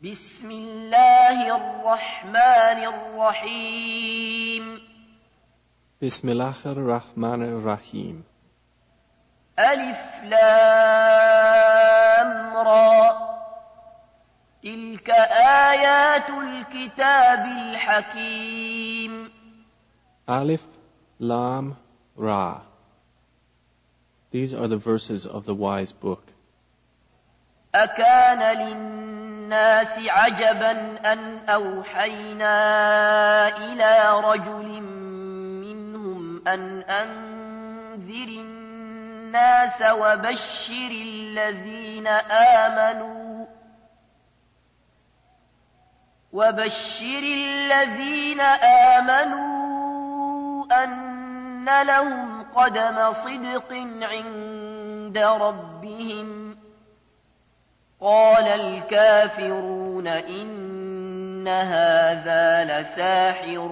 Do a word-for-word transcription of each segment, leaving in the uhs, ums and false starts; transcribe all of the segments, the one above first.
بسم الله الرحمن الرحيم بسم الله الرحمن الرحيم ألف لام را تلك آيات الكتاب الحكيم Alif Lam Ra. These are the verses of the wise book. أكان للناس عجبا أن أوحينا إلى رجل منهم أن أنذر الناس وبشر الذين آمنوا وبشر الذين آمنوا أن لهم قدم صدق عند ربهم قال الكافرون إن هذا لساحر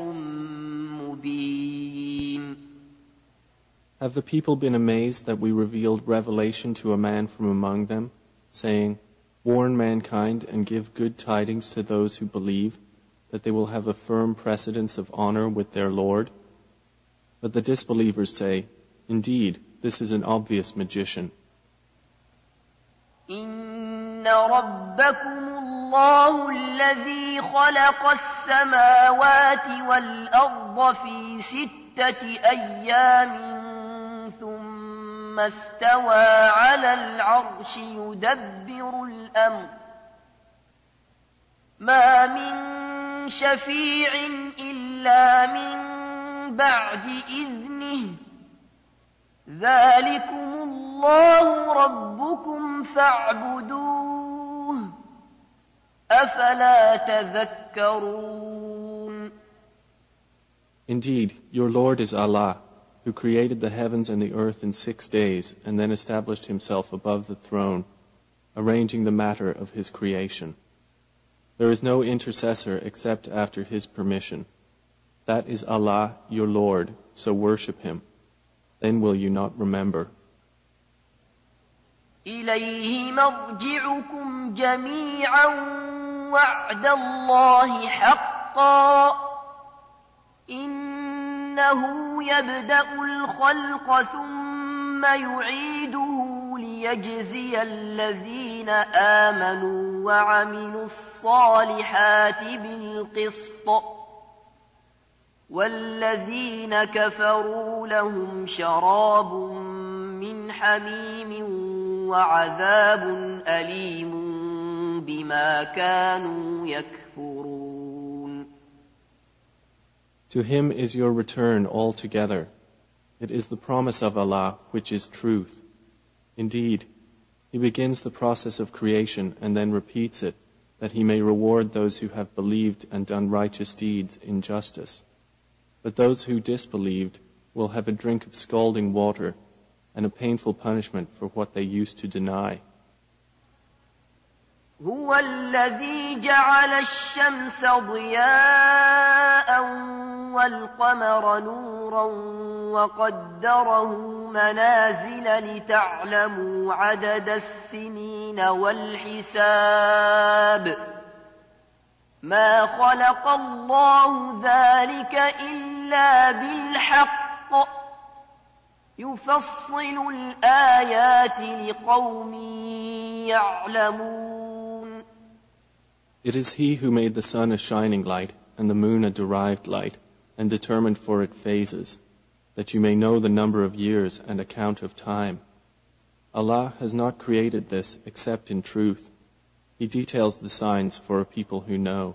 مبين. Have the people been amazed that we revealed revelation to a man from among them, saying, warn mankind and give good tidings to those who believe, that they will have a firm precedence of honor with their Lord? But the disbelievers say, indeed, this is an obvious magician. إن ربكم الله الذي خلق السماوات والأرض في ستة أيام ثم استوى على العرش يدبر الأمر ما من شفيع إلا من بعد إذنه ذلكم الله ربكم فاعبدوه أفلا تذكرون. Indeed, your Lord is Allah, who created the heavens and the earth in six days and then established himself above the throne, arranging the matter of his creation. There is no intercessor except after his permission. That is Allah, your Lord, so worship him. Then will you not remember. إليه مرجعكم جميعا وعد الله حقا إنه يبدأ الخلق ثم يعيده ليجزي الذين آمنوا وعملوا الصالحات بالقسط والذين كفروا لهم شراب من حميم وعذاب أليم بما كانوا يكفرون. To him is your return altogether. It is the promise of Allah which is truth. Indeed, he begins the process of creation and then repeats it, that he may reward those who have believed and done righteous deeds in justice. But those who disbelieved will have a drink of scalding water and a painful punishment for what they used to deny. هو الذي جعل الشمس ضياء والقمر نورا وقدره منازل لتعلموا عدد السنين والحساب ما خلق الله ذلك إلا بالحق يفصل الآيات لقوم يعلمون. It is he who made the sun a shining light and the moon a derived light and determined for it phases, that you may know the number of years and account of time. Allah has not created this except in truth. He details the signs for a people who know.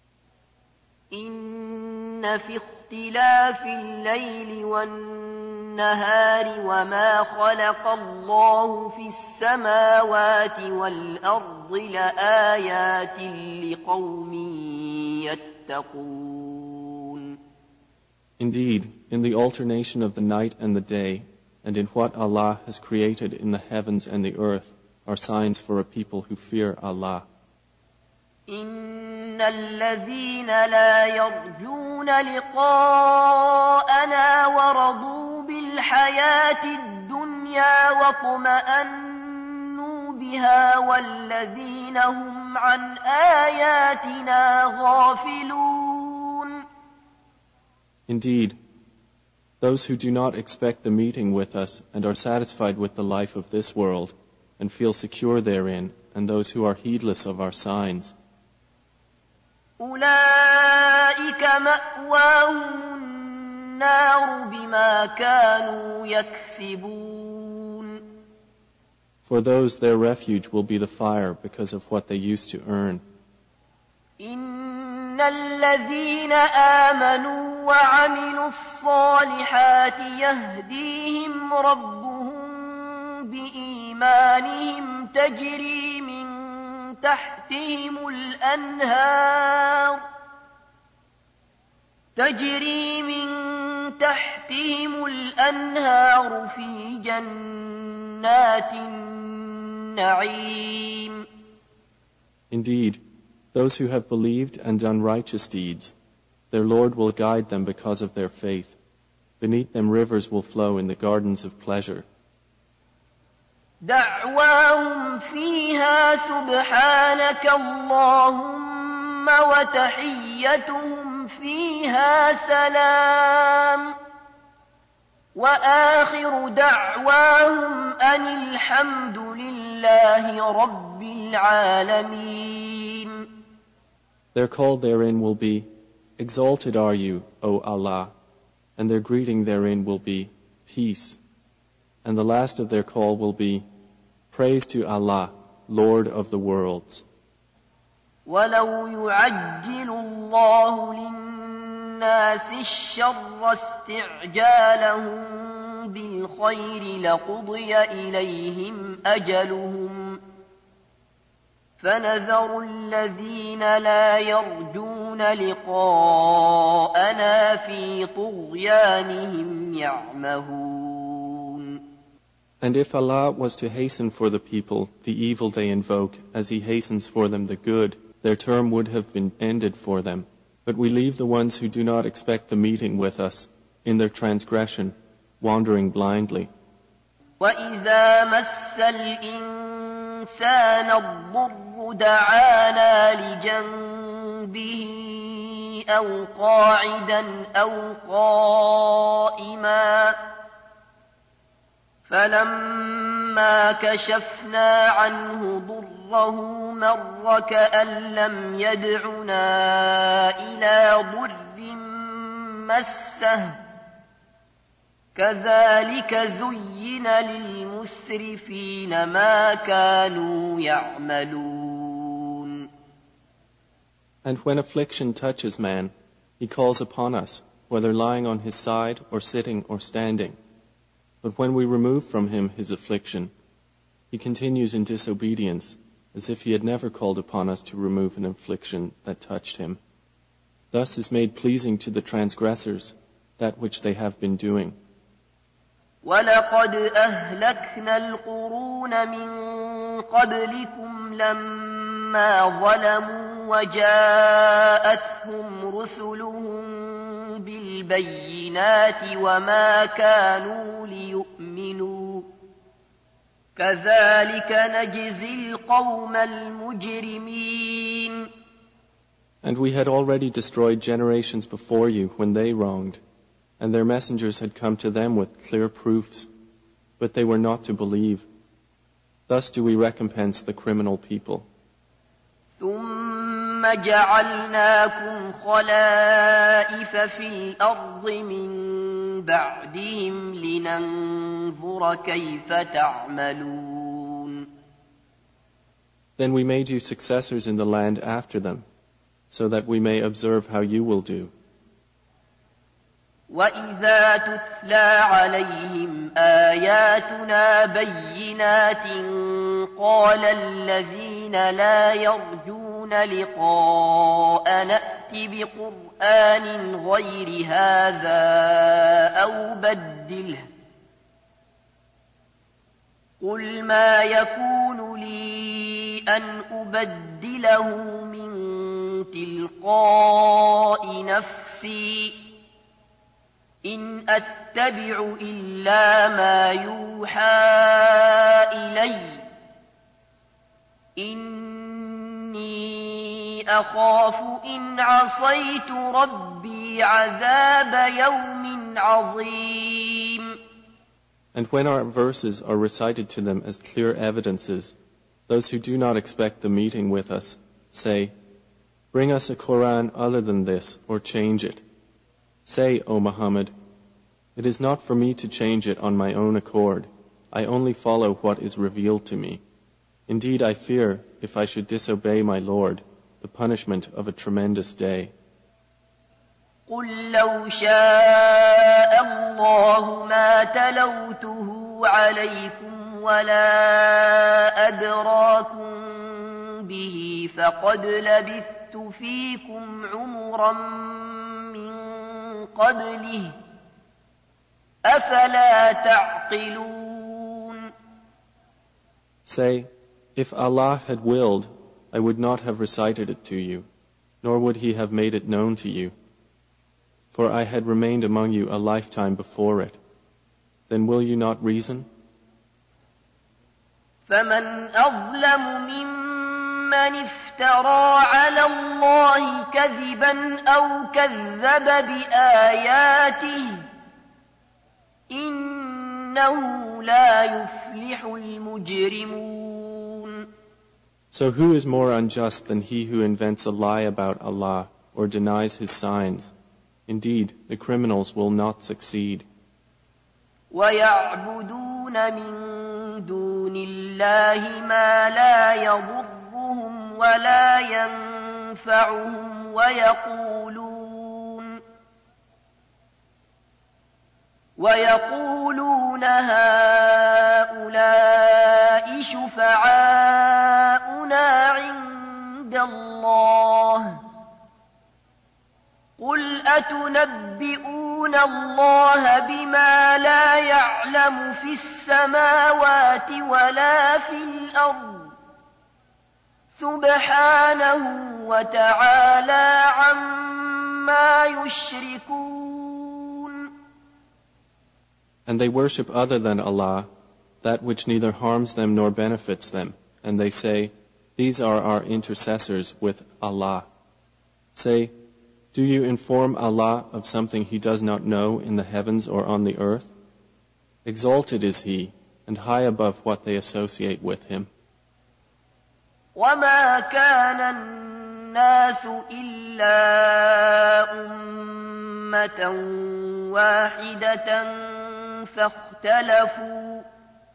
إن في اختلاف الليل والنهار وما خلق الله في السماوات والأرض لآيات لقوم يتقون. Indeed, in the alternation of the night and the day, and in what Allah has created in the heavens and the earth, are signs for a people who fear Allah. إن الذين لا يرجون لقاءنا ورضوا بالحياة الدنيا واطمأنوا بها والذين هم هم عن آياتنا غافلون. Indeed, those who do not expect the meeting with us and are satisfied with the life of this world and feel secure therein, and those who are heedless of our signs, أولئك مأواهم النار بما كانوا يكسبون. for those their refuge will be the fire because of what they used to earn. إن الذين آمنوا وعملوا الصالحات يهديهم ربهم بإيمانهم تجري من تحتهم الأنهار تجري من تحتهم الأنهار في جنات النعيم. Indeed, those who have believed and done righteous deeds, their Lord will guide them because of their faith. Beneath them rivers will flow in the gardens of pleasure. دعواهم فيها سبحانك اللهم وتحيتهم فيها سلام وآخر دعواهم أن الحمد لله رب العالمين. Their call therein will be, Exalted are you, O Allah, and their greeting therein will be, Peace. And the last of their call will be, Praise to Allah, Lord of the worlds. ولو يعجل الله للناس الشر استعجالهم بالخير لقضي إليهم أجلهم فنذر الذين لا يرجون لقاءنا في طغيانهم يعمهون. And if Allah was to hasten for the people the evil they invoke as He hastens for them the good, their term would have been ended for them. But we leave the ones who do not expect the meeting with us in their transgression, wandering blindly. وَإِذَا مَسَّ الْإِنسَانَ الضُّرُّ دَعَانَا لِجَنبِهِ أَوْ قَاعِدًا أَوْ قَائِمًا فَلَمَّا كَشَفْنَا عَنْهُ ضُرَّهُ مَرَّ كَأَن لَّمْ يَدْعُنَا إِلَىٰ ضُرٍّ مَّسَّهُ كَذَٰلِكَ زُيِّنَ لِلْمُسْرِفِينَ مَا كَانُوا يَعْمَلُونَ. And when affliction touches man, he calls upon us, whether lying on his side or sitting or standing. But when we remove from him his affliction, he continues in disobedience, as if he had never called upon us to remove an affliction that touched him. Thus is made pleasing to the transgressors that which they have been doing. وَلَقَدْ أَهْلَكْنَا الْقُرُونَ مِنْ قَبْلِكُمْ لَمَّا ظَلَمُوا وَجَاءَتْهُمْ رُسُلُهُم بِالْبَيِّنَاتِ وَمَا كَانُوا لِيُؤْمِنُوا كَذَلِكَ نَجْزِي الْقَوْمَ الْمُجْرِمِينَ. And we had already destroyed generations before you when they wronged, and their messengers had come to them with clear proofs, but they were not to believe. Thus do we recompense the criminal people. ثُمَّ جَعَلْنَاكُمْ خَلَائِفَ فِي الْأَرْضِ مِن بَعْدِهِمْ لِنَنظُرَ كَيْفَ تَعْمَلُونَ. Then we made you successors in the land after them, so that we may observe how you will do. وَإِذَا تُتْلَى عَلَيْهِمْ آيَاتُنَا بَيِّنَاتٍ قَالَ الَّذِينَ لَا يَرْجُونَ لِقَاءَنَا ائْتِ بِقُرْآنٍ غَيْرِ هَٰذَا أَوْ بَدِّلْهُ قُلْ مَا يَكُونُ لِي أَنْ أُبَدِّلَهُ مِنْ تِلْقَاءِ نَفْسِي إن أتبع إلا ما يوحى إلي إني أخاف إن عصيت ربي عذاب يوم عظيم. And when our verses are recited to them as clear evidences, those who do not expect the meeting with us say, "Bring us a Quran other than this, or change it." Say, O Muhammad, "It is not for me to change it on my own accord. I only follow what is revealed to me. Indeed, I fear, if I should disobey my Lord, the punishment of a tremendous day." قل لو شاء الله ما تلوته عليكم ولا أدراكم به فقد لبثت فيكم عمرا من قبله أفلا تعقلون. Say, if Allah had willed, I would not have recited it to you, nor would He have made it known to you. For I had remained among you a lifetime before it. Then will you not reason? فمن أظلم ممن افترى على الله كذبا أو كذب بآياته إنه لا يفلح المجرمون. So who is more unjust than he who invents a lie about Allah or denies His signs? Indeed, the criminals will not succeed. وَيَعْبُدُونَ مِن دُونِ اللَّهِ مَا لَا يَضُرُّهُمْ وَلَا يَنفَعُهُمْ وَيَقُولُونَ وَيَقُولُونَ هَؤُلَاءِ شُفَعَاؤُنَا عِندَ اللَّهِ قل أتنبئون الله بما لا يعلم في السماوات ولا في الأرض سبحانه وتعالى عما يشركون. And they worship other than Allah, that which neither harms them nor benefits them, and they say, "These are our intercessors with Allah." Say, do you inform Allah of something He does not know in the heavens or on the earth? Exalted is He, and high above what they associate with Him. وَمَا كَانَ النَّاسُ إِلَّا أُمَّةً وَاحِدَةً فَاخْتَلَفُوا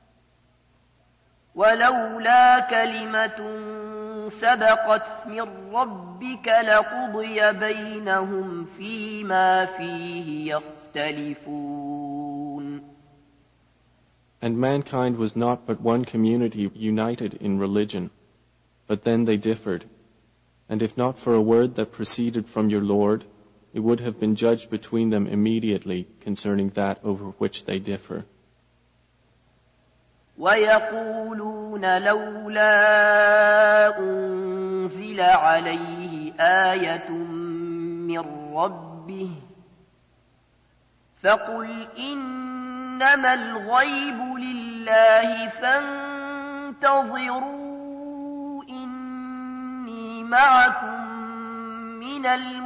وَلَوْلَا كَلِمَةٌ سبقت من ربك لقضي بينهم فيما فيه يختلفون. And mankind was not but one community united in religion, but then they differed. And if not for a word that proceeded from your Lord, it would have been judged between them immediately concerning that over which they differ. وَيَقُولُونَ لَوْلَا أُنزِلَ عَلَيْهِ آيَةٌ مِّن رَّبِّهِ فَقُلْ إِنَّمَا الْغَيْبُ لِلَّهِ فَانتَظِرُوا إِنِّي مَعَكُم مِّنَ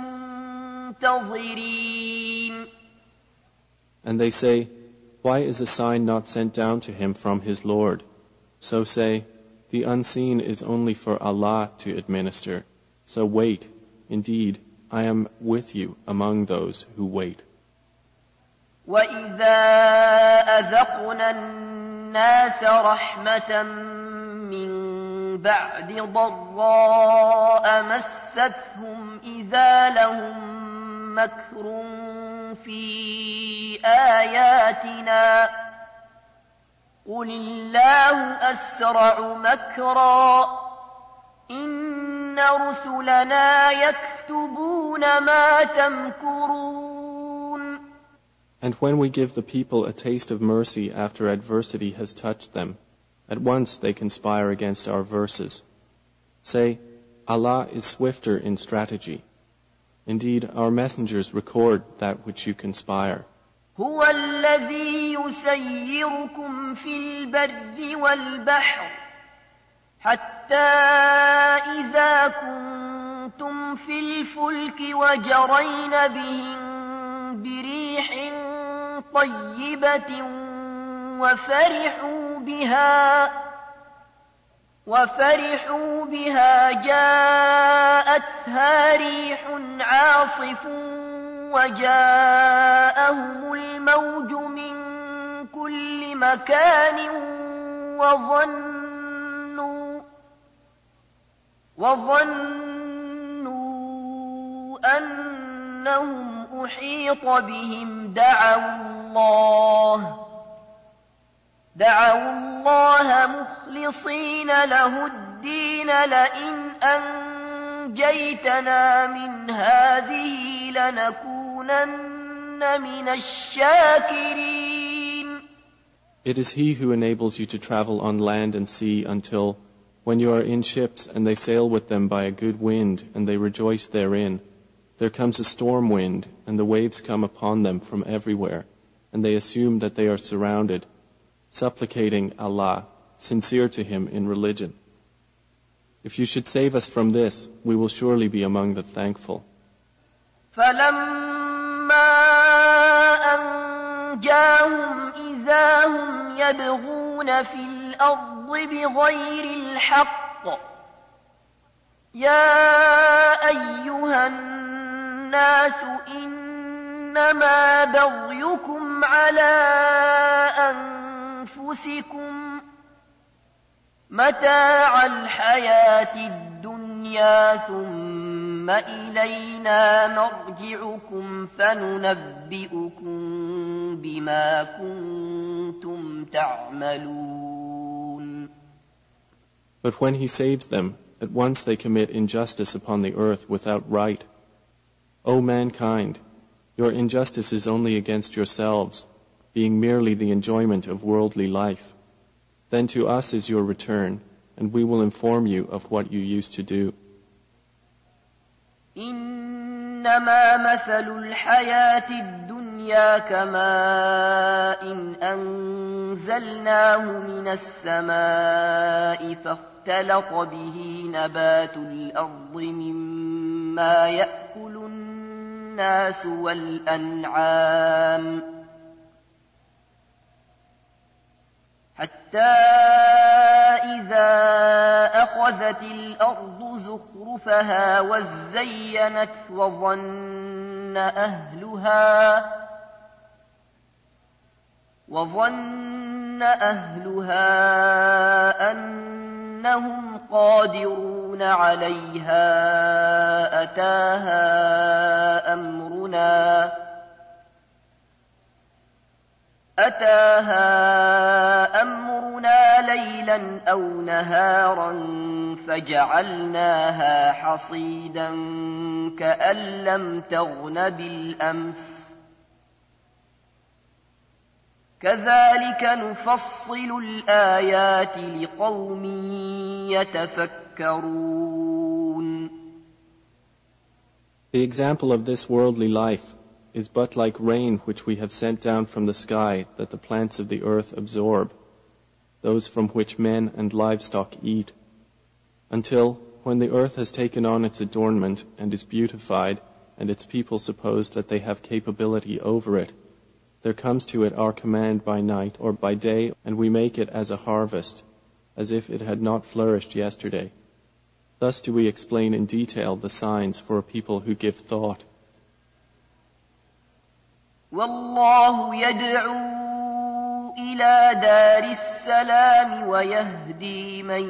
الْمُنتَظِرِينَ. And they say, why is a sign not sent down to him from his Lord? So say, the unseen is only for Allah to administer. So wait, indeed, I am with you among those who wait. وَإِذَا أَذَقْنَا النَّاسَ رَحْمَةً مِّن بَعْدِ ضَرَّاءَ مَسَّتْهُمْ إِذَا لَهُم مَّكْرٌ في آياتنا قل الله أسرع مكرا إن رسلنا يكتبون ما تمكرون. And when we give the people a taste of mercy after adversity has touched them, at once they conspire against our verses. Say, Allah is swifter in strategy. Indeed, our messengers record that which you conspire. هو الذي يسيركم في البر والبحر حتى إذا كنتم في الفلك وجرين بهم بريح طيبة وفرحوا بها وفرحوا بها جاءتها ريح عاصف وجاءهم الموج من كل مكان وظنوا وظنوا أنهم أحيط بهم دعوا الله دعوا الله مخلصين له الدين لئن أنجيتنا من هذه لنكونن من الشاكرين. It is He who enables you to travel on land and sea until, when you are in ships and they sail with them by a good wind and they rejoice therein, there comes a storm wind and the waves come upon them from everywhere, and they assume that they are surrounded, supplicating Allah, sincere to Him in religion. If you should save us from this, we will surely be among the thankful. فَلَمَّا أَنْجَاهُمْ إِذَا هُمْ يَبْغُونَ فِي الْأَرْضِ بِغَيْرِ الْحَقِّ يَا أَيُّهَا النَّاسُ إِنَّمَا بَغْيُكُمْ عَلَى أَنفُسِكُمْ متاع الحياة الدنيا ثم إلينا مرجعكم فننبئكم بما كنتم تعملون. But when He saves them, at once they commit injustice upon the earth without right. O mankind, your injustice is only against yourselves, being merely the enjoyment of worldly life. Then to us is your return, and we will inform you of what you used to do. إنما مثل الحياة الدنيا كماء أنزلناه من السماء فاختلط به نبات الأرض مما يأكل الناس والأنعام حتى إذا أخذت الأرض زخرفها وزينت وظن أهلها وظن أهلها أنهم قادرون عليها أتاها أمرنا أتاها أمرنا ليلا أو نهارا فجعلناها حصيدا كأن لم تغن بالأمس كذلك نفصل الآيات لقوم يتفكرون. The example of this worldly life is but like rain which we have sent down from the sky that the plants of the earth absorb, those from which men and livestock eat, until, when the earth has taken on its adornment and is beautified, and its people suppose that they have capability over it, there comes to it our command by night or by day, and we make it as a harvest, as if it had not flourished yesterday. Thus do we explain in detail the signs for a people who give thought. والله يدعو إلى دار السلام ويهدي من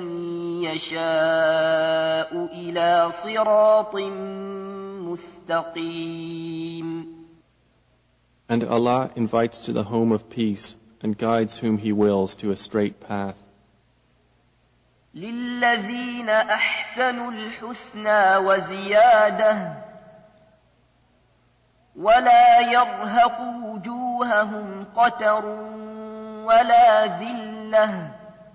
يشاء إلى صراط مستقيم. And Allah invites to the home of peace and guides whom He wills to a straight path. للذين أحسنوا الحسنى وزيادة ولا يرهق وجوههم قتر ولا ذلة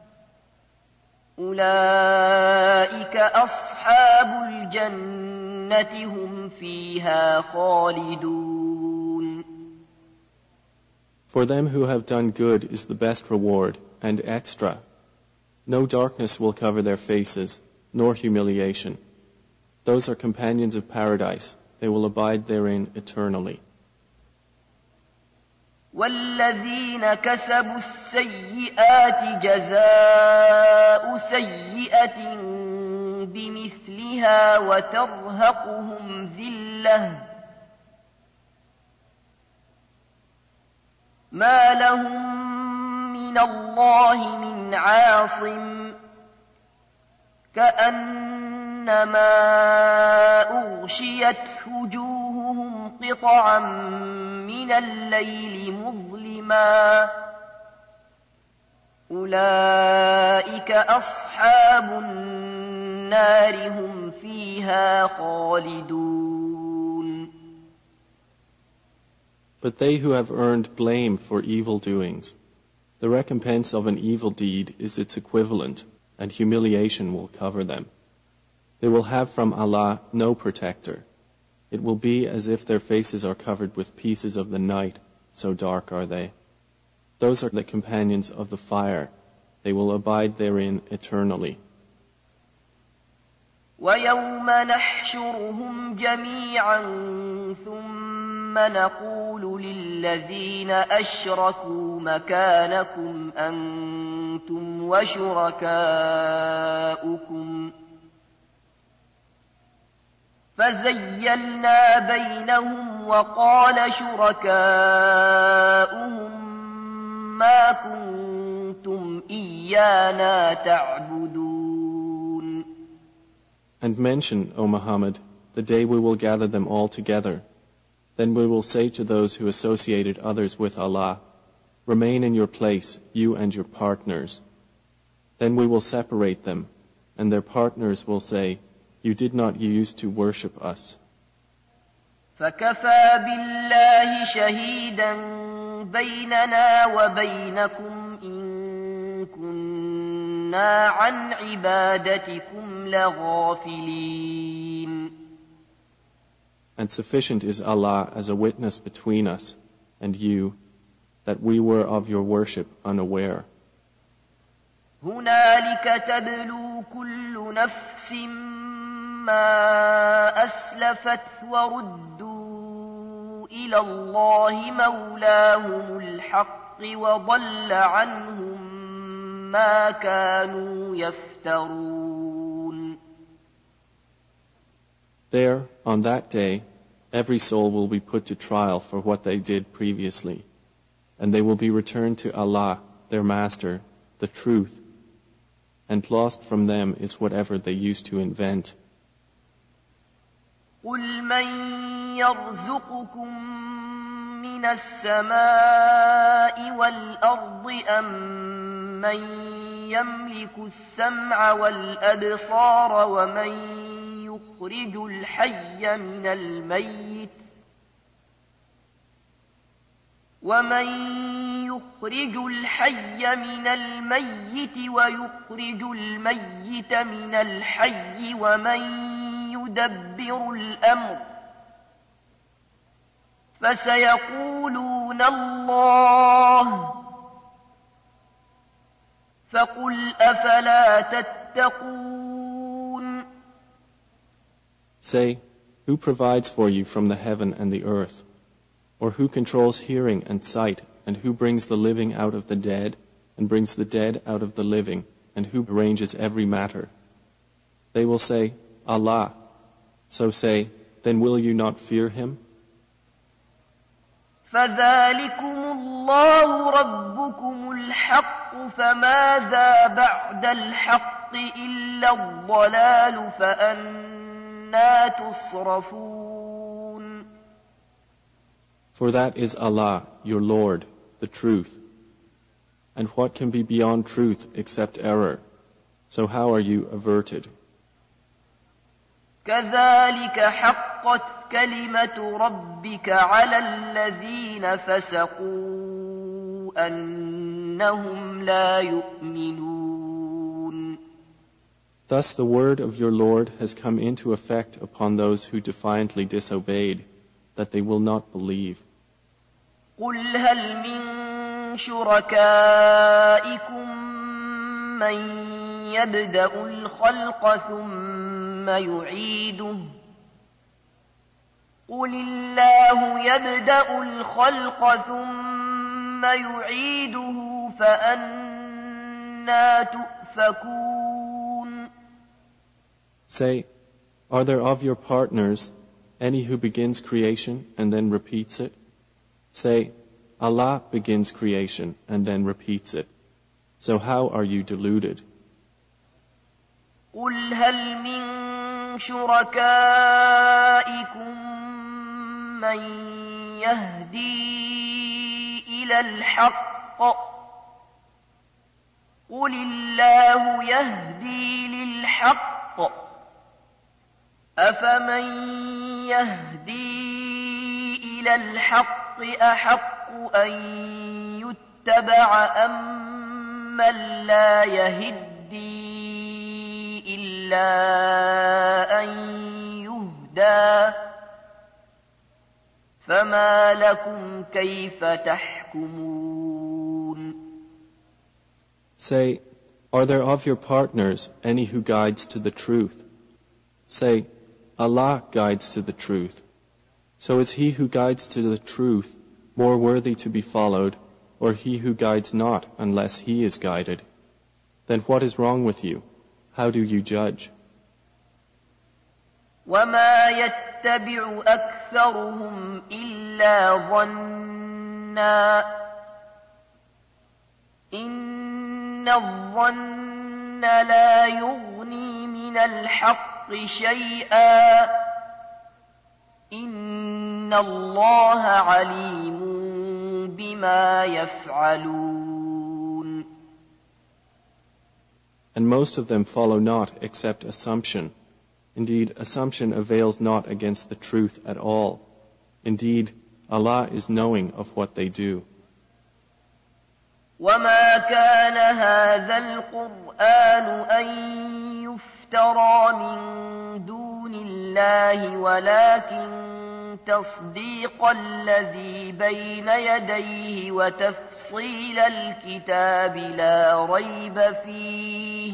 أولئك أصحاب الجنة هم فيها خالدون. For them who have done good is the best reward and extra. No darkness will cover their faces, nor humiliation. Those are companions of paradise. They will abide therein eternally. والذين كسبوا السيئات جزاء سيئة بمثلها وترهقهم ذلة ما لهم من الله من عاصم كأنما أغشيت وجوههم قطعا من الليل مظلما أولئك أصحاب النار هم فيها خالدون. But they who have earned blame for evil doings, the recompense of an evil deed is its equivalent, and humiliation will cover them. They will have from Allah no protector. It will be as if their faces are covered with pieces of the night, so dark are they. Those are the companions of the fire. They will abide therein eternally. وَيَوْمَ نَحْشُرُهُمْ جَمِيعًا ثُمَّ نَقُولُ لِلَّذِينَ أَشْرَكُوا مَكَانَكُمْ أَنْتُمْ وَشُرَكَاؤُكُمْ فَزَيَّلْنَا بَيْنَهُمْ وَقَالَ شُرَكَاؤُهُمْ مَا كُنْتُمْ إِيَّانَا تَعْبُدُونَ. And mention, O Muhammad, the day we will gather them all together. Then we will say to those who associated others with Allah, remain in your place, you and your partners. Then we will separate them, and their partners will say, you did not use to worship us. فَكَفَى بِاللَّهِ شَهِيدًا بَيْنَنَا وَبَيْنَكُمْ إِن كُنَّا عَنْ عِبَادَتِكُمْ لَغَافِلِينَ. And sufficient is Allah as a witness between us and you that we were of your worship unaware. هُنَالِكَ تَبْلُو كُلُّ نَفْسٍ مَا أَسْلَفَتْ وَرُدُّوا إِلَى اللَّهِ مَوْلَاهُمُ الْحَقِّ وَضَلَّ عَنْهُمْ مَا كَانُوا يَفْتَرُونَ. There, on that day, every soul will be put to trial for what they did previously, and they will be returned to Allah, their Master, the truth, and lost from them is whatever they used to invent. قُلْ مَنْ يَرْزُقُكُمْ مِنَ السَّمَاءِ وَالْأَرْضِ أَمْ مَنْ يَمْلِكُ السَّمْعَ وَالْأَبْصَارَ وَمَنْ يُخْرِجُ الْحَيَّ مِنَ الْمَيِّتِ وَمَنْ يُخْرِجُ الْحَيَّ مِنَ الْمَيِّتِ وَيُخْرِجُ الْمَيِّتَ مِنَ الْحَيِّ وَمَنْ يُدَبِّرُ الْأَمْرَ فَسَيَقُولُونَ اللَّهُ فَقُلْ أَفَلَا تَتَّقُونَ. Say, who provides for you from the heaven and the earth? Or who controls hearing and sight, and who brings the living out of the dead, and brings the dead out of the living, and who arranges every matter? They will say, Allah. So say, then will you not fear Him? فَذَلِكُمُ اللَّهُ رَبُّكُمُ الْحَقُّ فَمَاذَا بَعْدَ الْحَقِّ إِلَّا الضَّلَالُ فَأَنَّى تُصْرَفُونَ. For that is Allah, your Lord, the truth. And what can be beyond truth except error? So how are you averted? كَذَلِكَ حَقَّتْ كَلِمَةُ رَبِّكَ عَلَى الَّذِينَ فَسَقُوا أَنَّهُمْ لَا يُؤْمِنُونَ. Thus the word of your Lord has come into effect upon those who defiantly disobeyed, that they will not believe. قُلْ هَلْ مِنْ شُرَكَائِكُمْ مَنْ يَبْدَأُ الْخَلْقَ ثُمَّ ثم يعيده قل الله يبدأ الخلق ثم يعيده فأنى تؤفكون. Say, are there of your partners any who begins creation and then repeats it? Say, Allah begins creation and then repeats it. So how are you deluded? قل هل من شركائكم من يهدي إلى الحق قل الله يهدي للحق أفمن يهدي إلى الحق أحق أن يتبع أم من لا يهدي إلا أن يهدى فما لكم كيف تحكمون. Say, are there of your partners any who guides to the truth? Say, Allah guides to the truth. So is he who guides to the truth more worthy to be followed, or he who guides not unless he is guided? Then what is wrong with you? How do you judge? وما يتبع أكثرهم إلا ظنا إن الظن لا يغني من الحق شيئا إن الله عليم بما يفعلون. And most of them follow not except assumption. Indeed, assumption avails not against the truth at all. Indeed, Allah is knowing of what they do. وما كان هذا القرآن أن يفترى من دون الله ولكن تصديق الذي بين يديه وتفصيل الكتاب لا ريب فيه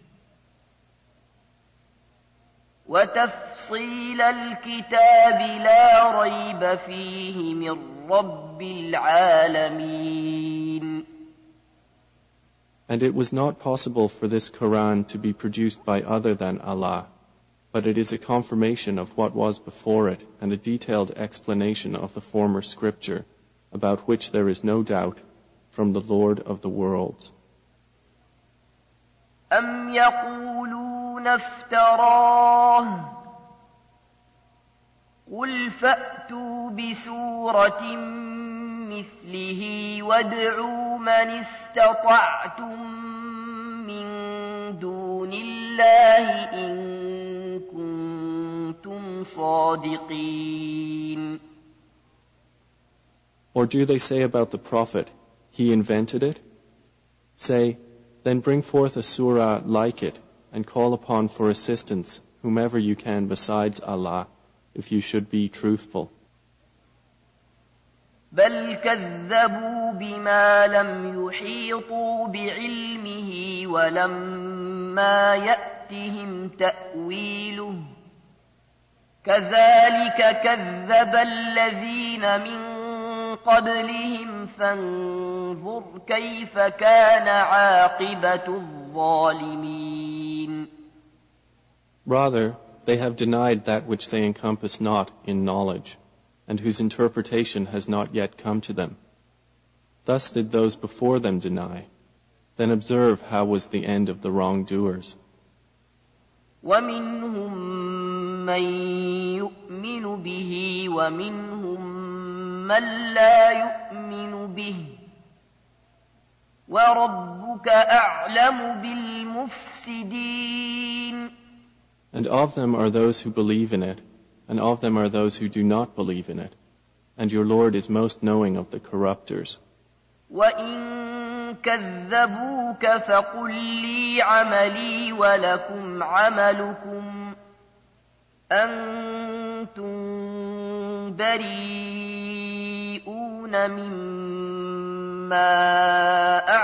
وتفصيل الكتاب لا ريب فيه من رب العالمين. And it was not possible for this Quran to be produced by other than Allah, but it is a confirmation of what was before it and a detailed explanation of the former scripture, about which there is no doubt, from the Lord of the worlds. أم يقولون افتراه قل فأتوا بسورة مثله وادعوا من استطعتم من دون الله إن كنتم صادقين. Or do they say about the Prophet, he invented it? Say, then bring forth a surah like it and call upon for assistance whomever you can besides Allah, if you should be truthful. بل كذبوا بما لم يحيطوا بعلمه ولما يأتهم تأويله كذلك كذب الذين من قبلهم فانظر كيف كان عاقبة الظالمين. Rather, they have denied that which they encompass not in knowledge, and whose interpretation has not yet come to them. Thus did those before them deny. Then observe how was the end of the wrongdoers. وَمِنْهُمْ مَنْ يُؤْمِنُ بِهِ وَمِنْهُمْ مَنْ لَا يُؤْمِنُ بِهِ وَرَبُّكَ أَعْلَمُ بِالْمُفْسِدِينَ. And of them are those who believe in it, and of them are those who do not believe in it. And your Lord is most knowing of the corrupters. وَإِن كَذَّبُوكَ فَقُل لِّي عَمَلِي وَلَكُمْ عَمَلُكُمْ أَنْتُمْ بَرِيئُونَ مِمَّا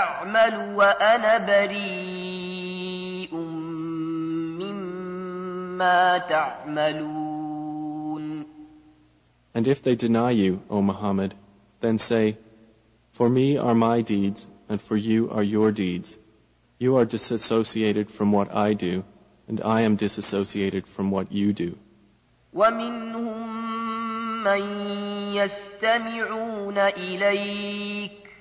أَعْمَلُ وَأَنَا بَرِيءٌ ما تعملون. And if they deny you, O Muhammad, then say, For me are my deeds, and for you are your deeds. You are disassociated from what I do, and I am disassociated from what you do. ومنهم من يستمعون إليك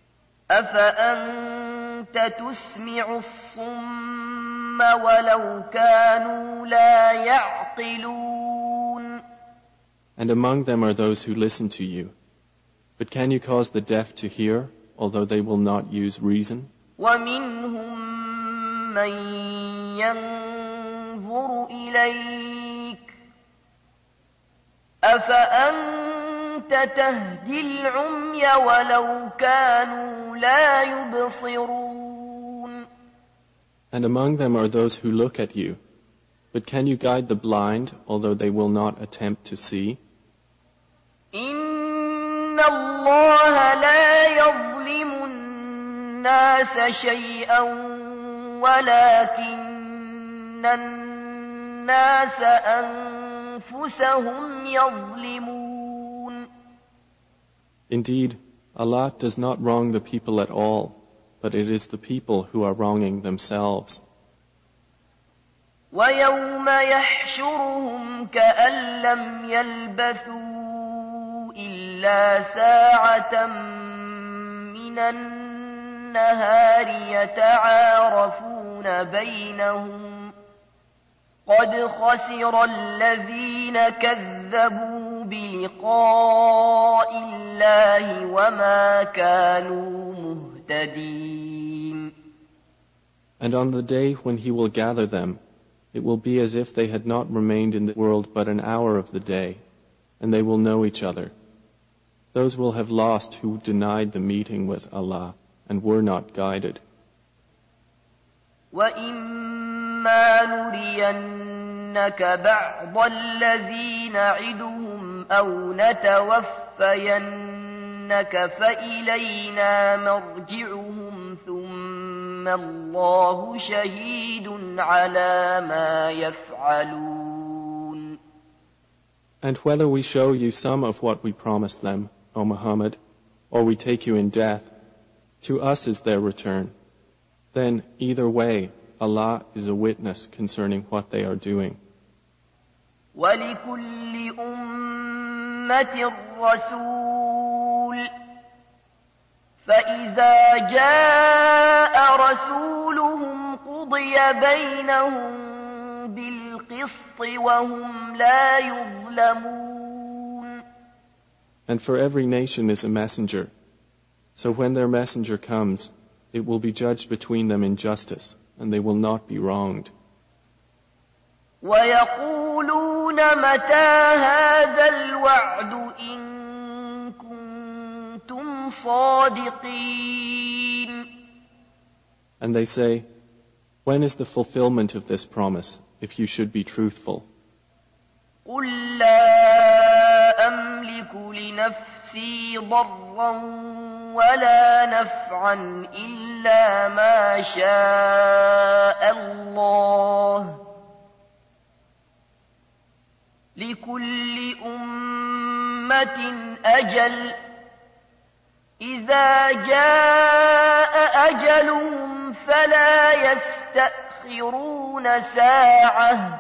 أفأنت تسمع الصم ولو كانوا لا يعقلون. And among them are those who listen to you. But can you cause the deaf to hear, although they will not use reason? ومنهم من ينظر إليك أفأنت تهدي العمي ولو كانوا لا يبصرون. And among them are those who look at you. But can you guide the blind, although they will not attempt to see? إن الله لا يظلم الناس شيئا ولكن الناس أنفسهم يظلمون. Indeed, Allah does not wrong the people at all, but it is the people who are wronging themselves. ويوم يحشرهم كأن لم يلبثوا إلا ساعة من النهار يتعارفون بينهم قد خسر الذين كذبوا بلقاء الله وما كانوا مهتدين. And on the day when He will gather them, it will be as if they had not remained in the world but an hour of the day, and they will know each other. Those will have lost who denied the meeting with Allah and were not guided. وَإِمَّا نُرِيَنَّكَ بَعْضَ الَّذِي نَعِدُهُمْ أَوْ نَتَوَفَّيَنَّكَ فَإِلَيْنَا مَرْجِعُهُمْ ثُمَّ اللَّهُ شَهِيدٌ عَلَى مَا يَفْعَلُونَ. And whether we show you some of what we promised them, O Muhammad, or we take you in death, to us is their return. Then, either way, Allah is a witness concerning what they are doing. وَلِكُلِّ أُمَّةٍ رَسُولٌ فَإِذَا جَاءَ رَسُولُهُمْ قُضِيَ بَيْنَهُم بِالْقِسْطِ وَهُمْ لَا يُظْلَمُونَ. And for every nation is a messenger. So when their messenger comes, it will be judged between them in justice, and they will not be wronged. وَيَقُولُونَ مَتَى هَذَا الْوَعْدُ إِن كُنتُمْ صَادِقِينَ. And they say, when is the fulfillment of this promise, if you should be truthful? قُل لَّا أَمْلِكُ لِنَفْسِي ضَرًّا وَلَا نَفْعًا إِلَّا مَا شَاءَ اللَّهُ لِكُلِّ أُمَّةٍ أَجَلٌ إِذَا جَاءَ أَجَلُهُمْ فَلَا يَسْتَأْخِرُونَ سَاعَةً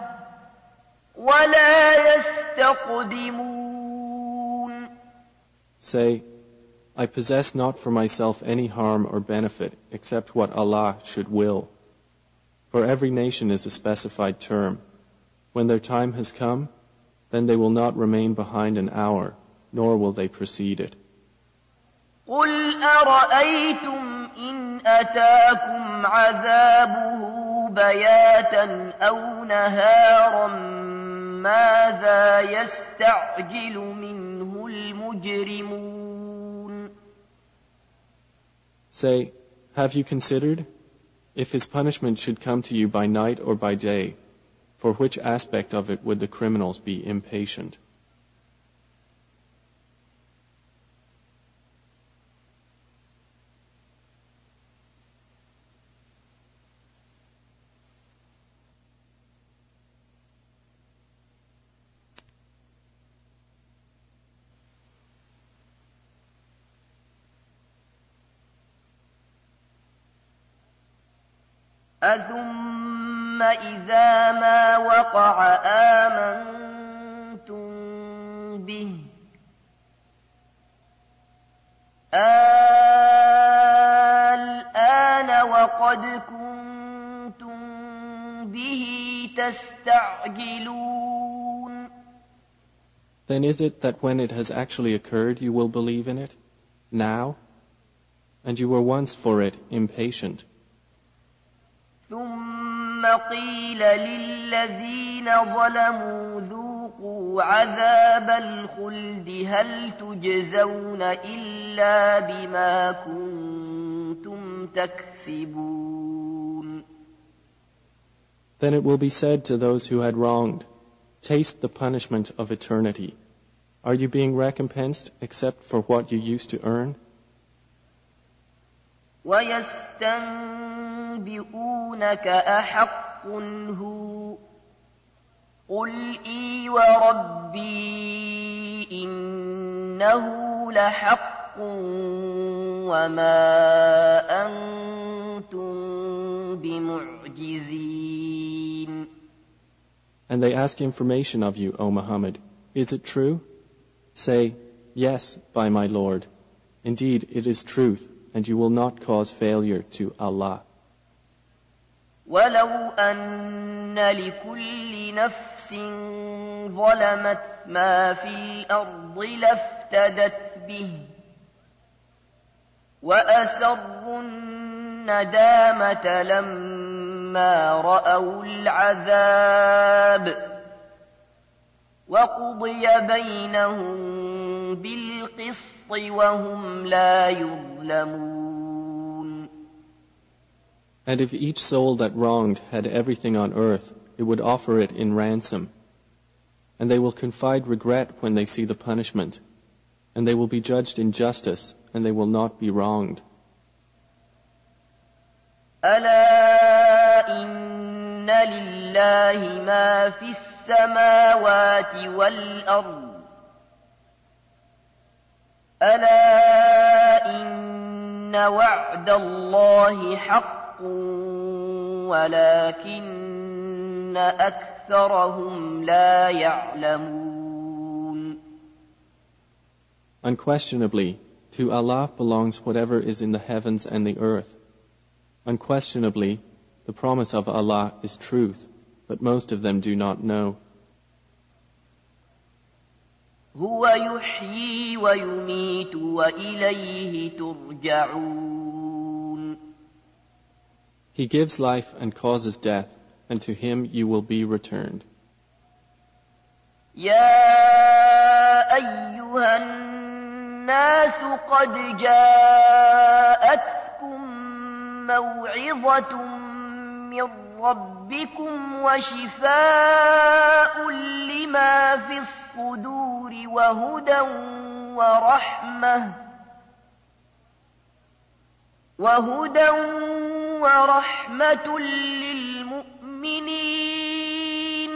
وَلَا يَسْتَقْدِمُونَ. Say, I possess not for myself any harm or benefit except what Allah should will. For every nation is a specified term. When their time has come, then they will not remain behind an hour, nor will they precede it. قُلْ أَرَأَيْتُمْ إِنْ أَتَاكُمْ عَذَابُهُ بَيَاتًا أَوْ نَهَارًا مَاذَا يَسْتَعْجِلُ مِنْهُ الْمُجْرِمُونَ. Say, have you considered, if His punishment should come to you by night or by day, for which aspect of it would the criminals be impatient? أثم إذا ما وقع آمنتم به الآن وقد كنتم به تستعجلون. Then is it that when it has actually occurred you will believe in it? Now? And you were once for it impatient. ثم قيل للذين ظلموا ذوقوا عذاب الخلد هل تجزون إلا بما كنتم تكسبون. Then it will be said to those who had wronged, taste the punishment of eternity. Are you being recompensed except for what you used to earn? وَيَسْتَنبِئُونَكَ أَحَقٌّ هُوَ قُلْ إِي وَرَبِّي إِنَّهُ لَحَقٌّ وَمَا أَنْتُمْ بِمُعْجِزِينَ. And they ask information of you, O Muhammad. Is it true? Say, yes, by my Lord. Indeed, it is truth, and you will not cause failure to Allah. وَلَوْ أَنَّ لِكُلِّ نَفْسٍ ظَلَمَتْ مَا فِي الْأَرْضِ لَافْتَدَتْ بِهِ وَأَسَرُّوا النَّدَامَةَ لَمَّا رَأَوُا الْعَذَابَ وَقُضِيَ بَيْنَهُم بِالْقِسْطِ وَهُمْ لَا يُظْلَمُونَ. And if each soul that wronged had everything on earth, it would offer it in ransom. And they will confide regret when they see the punishment. And they will be judged in justice, and they will not be wronged. أَلَا إِنَّ لِلَّهِ مَا فِي السَّمَاوَاتِ وَالْأَرْضِ أَلَا إِنَّ وَعْدَ اللَّهِ حَقٌّ وَلَكِنَّ أَكْثَرَهُمْ لَا يَعْلَمُونَ. Unquestionably, to Allah belongs whatever is in the heavens and the earth. Unquestionably, the promise of Allah is truth, but most of them do not know. هو يحيي ويميت وإليه ترجعون. He gives life and causes death, and to him you will be returned. يا أيها الناس قد جاءتكم موعظة من ربكم وشفاء لما في الصدور وهدى ورحمة وهدى ورحمة للمؤمنين.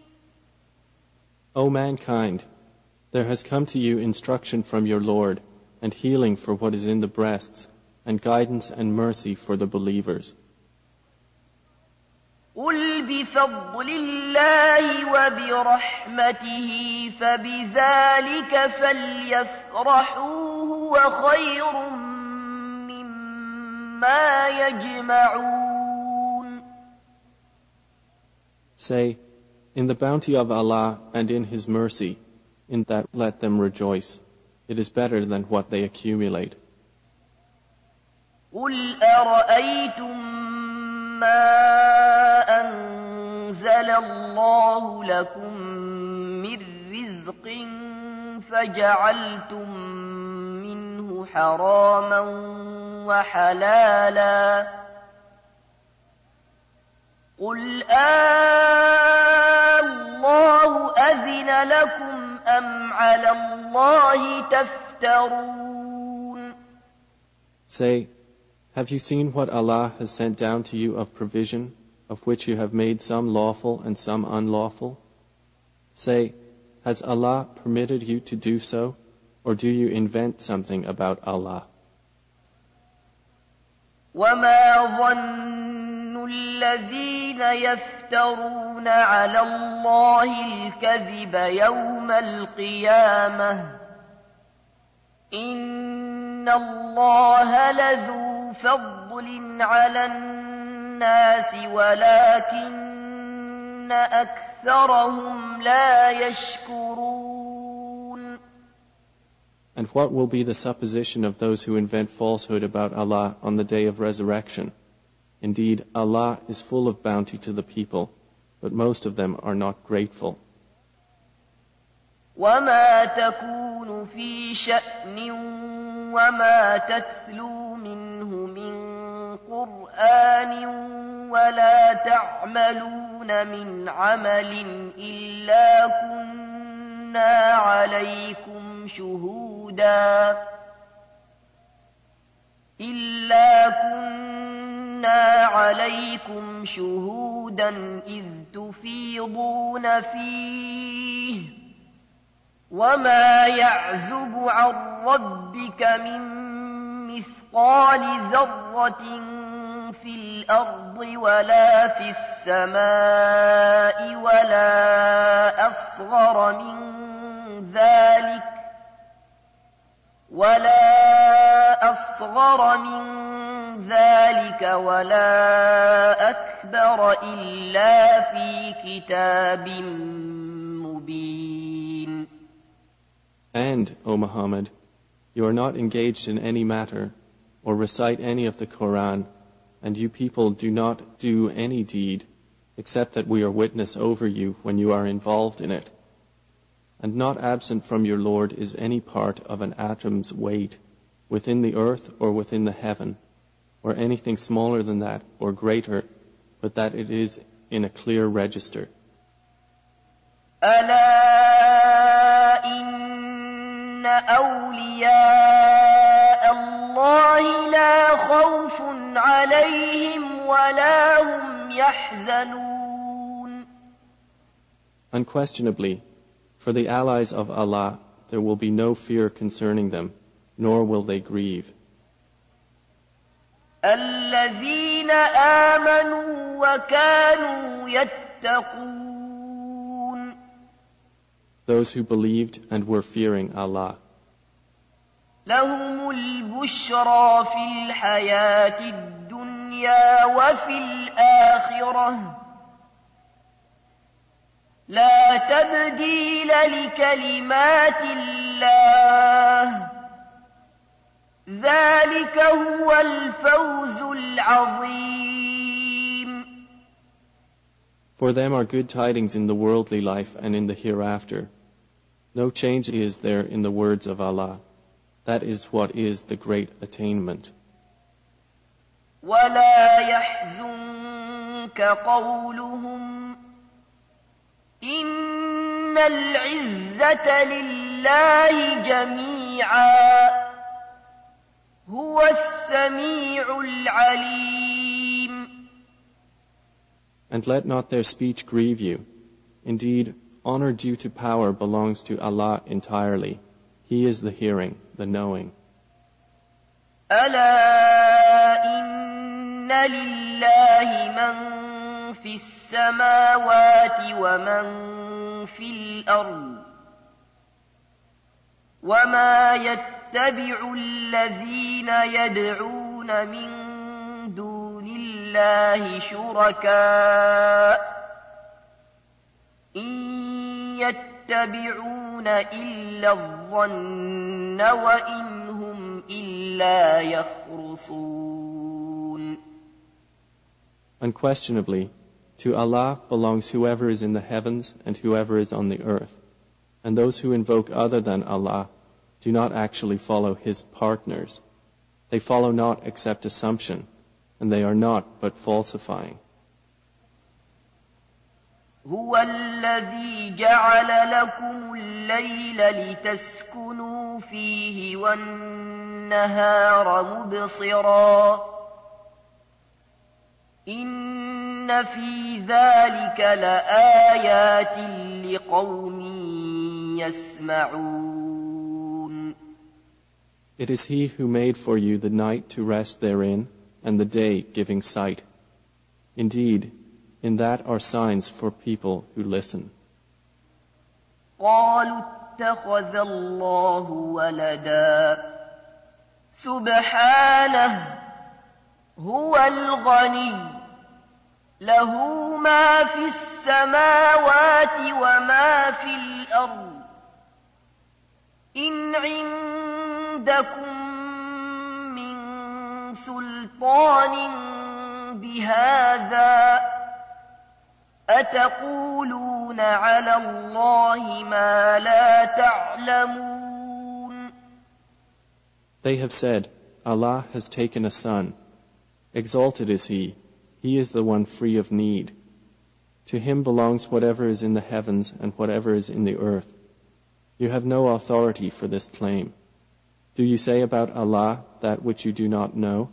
O mankind, there has come to you instruction from your Lord, and healing for what is in the breasts, and guidance and mercy for the believers. قل بفضل الله وبرحمته فبذلك فليفرحوا هو خير مما يجمعون. Say, in the bounty of Allah and in His mercy, in that let them rejoice. It is better than what they accumulate. قل أرأيتم ما أنزل الله لكم من رزق فجعلتم منه حراما وحلالا قل الله أذن لكم أم على الله تفترون. Say, have you seen what Allah has sent down to you of provision, of which you have made some lawful and some unlawful? Say, has Allah permitted you to do so, or do you invent something about Allah? وما ظن الذين يفترون على الله الكذب يوم القيامة إن الله لذو فضل على الناس ولكن أكثرهم لا يشكرون. And what will be the supposition of those who invent falsehood about Allah on the day of resurrection? Indeed, Allah is full of bounty to the people, but most of them are not grateful. وما تكون في شأن وما تتلو منه من قرآن ولا تعملون من عمل إلا كنا عليكم شهودا إلا كنا عليكم شهودا إذ تفيضون فيه وما يعزب عن ربك من مثقال ذرة في الأرض ولا في السماء ولا أصغر من ذلك ولا أصغر من ذلك ولا أكبر إلا في كتاب مبين. And, O Muhammad, you are not engaged in any matter or recite any of the Quran, and you people do not do any deed except that we are witness over you when you are involved in it. And not absent from your Lord is any part of an atom's weight within the earth or within the heaven, or anything smaller than that or greater, but that it is in a clear register. ألا إن أولياء الله لا خوف عليهم ولا هم يحزنون. Unquestionably, for the allies of Allah, there will be no fear concerning them, nor will they grieve. الذين آمنوا وكانوا يتقون. Those who believed and were fearing Allah. لهم البشرى في الحياة الدنيا وفي الآخرة لا تبديل لكلمات الله ذلك هو الفوز العظيم. For them are good tidings in the worldly life and in the hereafter. No change is there in the words of Allah. That is what is the great attainment. ولا يحزنك قولهم إن العزة لله جميعا هو السميع العليم. And let not their speech grieve you. Indeed, honor due to power belongs to Allah entirely. He is the hearing, the knowing. ألا إن لله من في السماوات ومن في الأرض وما يتبع الذين يدعون من دون الله شركاء إن يتبعون إلا الظن وإن هم إلا يخرصون. Unquestionably, to Allah belongs whoever is in the heavens and whoever is on the earth. And those who invoke other than Allah do not actually follow His partners. They follow not except assumption, and they are not but falsifying. هو الذي جعل لكم الليل لتسكنوا فيه والنهار مبصرا إن في ذلك لآيات لقوم يسمعون. It is He who made for you the night to rest therein and the day giving sight. Indeed, in that are signs for people who listen. قالوا اتخذ الله ولدا سبحانه هو الغني له ما في السماوات وما في الأرض إن عندكم من سلطان بهذا أتقولون على الله ما لا تعلمون. They have said, Allah has taken a son. Exalted is He. He is the one free of need. To Him belongs whatever is in the heavens and whatever is in the earth. You have no authority for this claim. Do you say about Allah that which you do not know?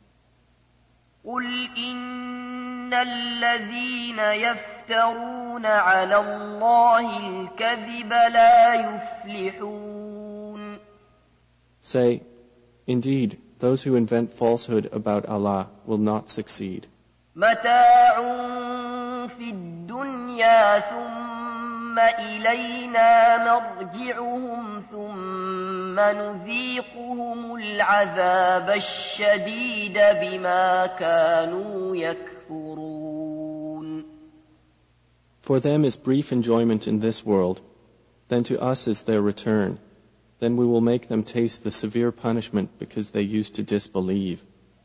قل إن الذين يفترون على الله الكذب لا يفلحون. Say, indeed, those who invent falsehood about Allah will not succeed. متاع في الدنيا ثم إلينا مرجعهم ثم نذيقهم العذاب الشديد بما كانوا يكفرون. For them is brief enjoyment in this world, then to us is their return. Then we will make them taste the severe punishment because they used to disbelieve.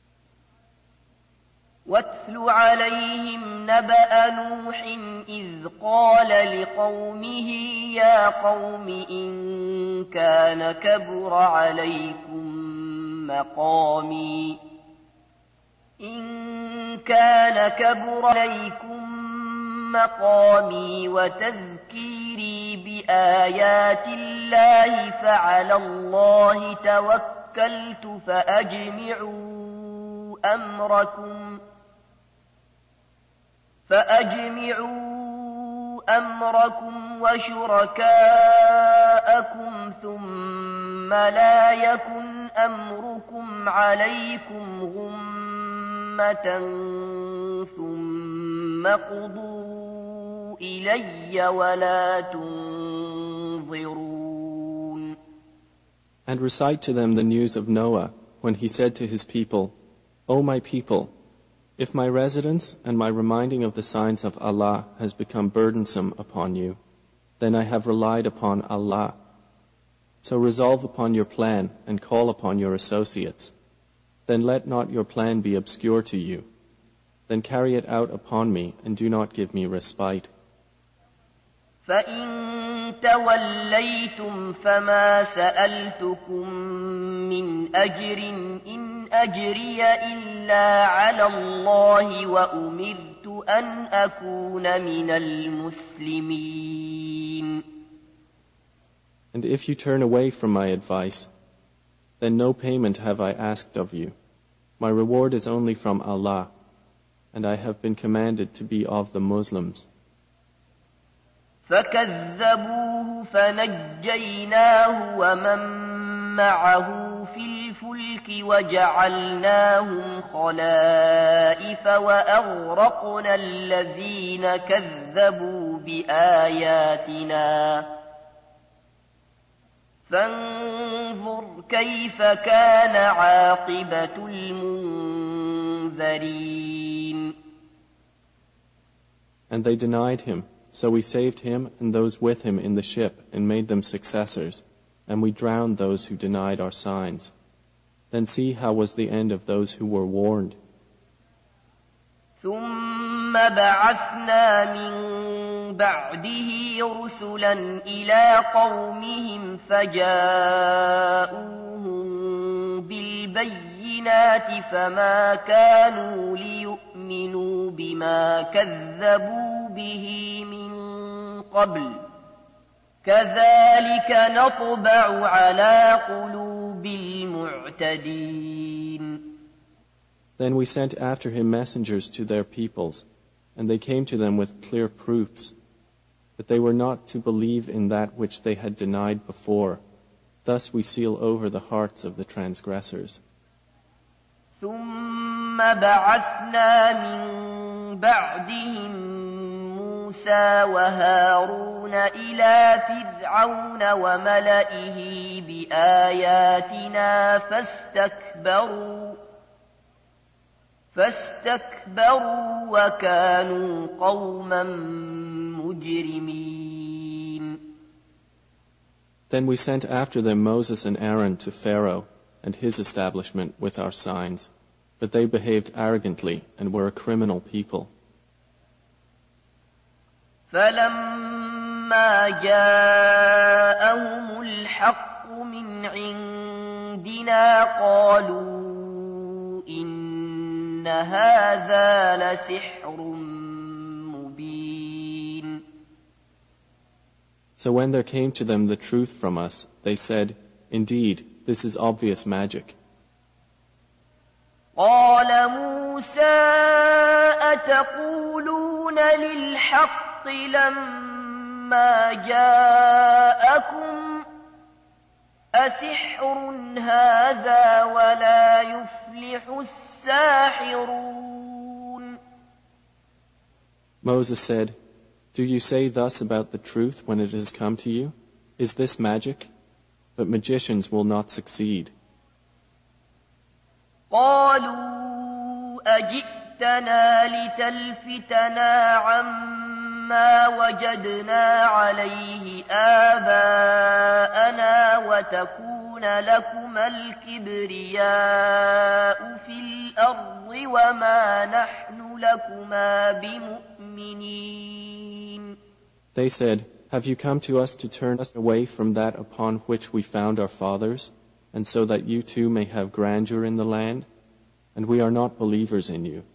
واتل عليهم نبأ نوح إذ قال لقومه يا قوم إن كان كبر عليكم مقامي إن كان كبر عليكم مقامي وتذكيري بآيات الله فعلى الله توكلت فأجمعوا أمركم فأجمعوا أمركم وشركاءكم ثم لا يكن أمركم عليكم غمة ثم قضوا إلي ولا تنظرون. And recite to them the news of Noah when he said to his people, O my people, if my residence and my reminding of the signs of Allah has become burdensome upon you, then I have relied upon Allah. So resolve upon your plan and call upon your associates. Then let not your plan be obscure to you. Then carry it out upon me and do not give me respite. فإن توليتم فما سألتكم من أجر إن أجري إلا على الله وأمرت أن أكون من المسلمين. And if you turn away from my advice, then no payment have I asked of you. My reward is only from Allah, and I have been commanded to be of the Muslims. فكذبوه فنجيناه ومن معه في الفلك وجعلناهم خلائف وأغرقنا الذين كذبوا بآياتنا فانظر كيف كان عاقبة المنذرين. And they denied him. So we saved him and those with him in the ship and made them successors, and we drowned those who denied our signs. Then see how was the end of those who were warned. ثم بعثنا من بعده رسلا إلى قومهم فجاءوهم بالبينات فما كانوا ليؤمنوا بما كذبوا به من قبل كذلك نطبع على قلوب المعتدين. Then we sent after him messengers to their peoples, and they came to them with clear proofs, but they were not to believe in that which they had denied before. Thus we seal over the hearts of the transgressors. ثم بعثنا من بعدهم موسى وهارون إلى فرعون وملئه بآياتنا فاستكبروا فاستكبروا وكانوا قوما مجرمين. Then we sent after them Moses and Aaron to Pharaoh and his establishment with our signs, but they behaved arrogantly and were a criminal people. فلما جاءهم الحق من عندنا قالوا إن هذا لسحر مبين. So when there came to them the truth from us, they said, "Indeed, this is obvious magic." قال موسى أتقولون للحق لما جاءكم أسحر هذا ولا يفلح الساحرون. Moses said, "Do you say thus about the truth when it has come to you? Is this magic? But magicians will not succeed." قالوا أجئتنا لتلفتنا عما وجدنا عليه آباءنا وتكون لكما الكبرياء في الأرض وما نحن لكما بمؤمنين. They said, "Have you come to us to turn us away from that upon which we found our fathers, and so that you too may have grandeur in the land? And we are not believers in you."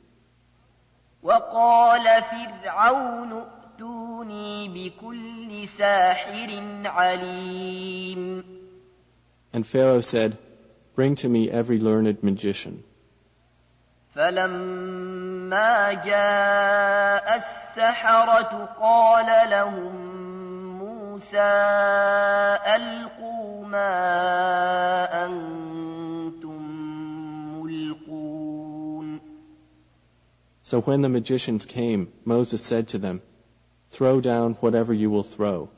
وقال فرعون ائتوني بكل ساحر عليم. And Pharaoh said, "Bring to me every learned magician." فلما جاء السحرة قال لهم موسى ألقوا ما أنتم ملقون. So when the magicians came, Moses said to them, "Throw down whatever you will throw."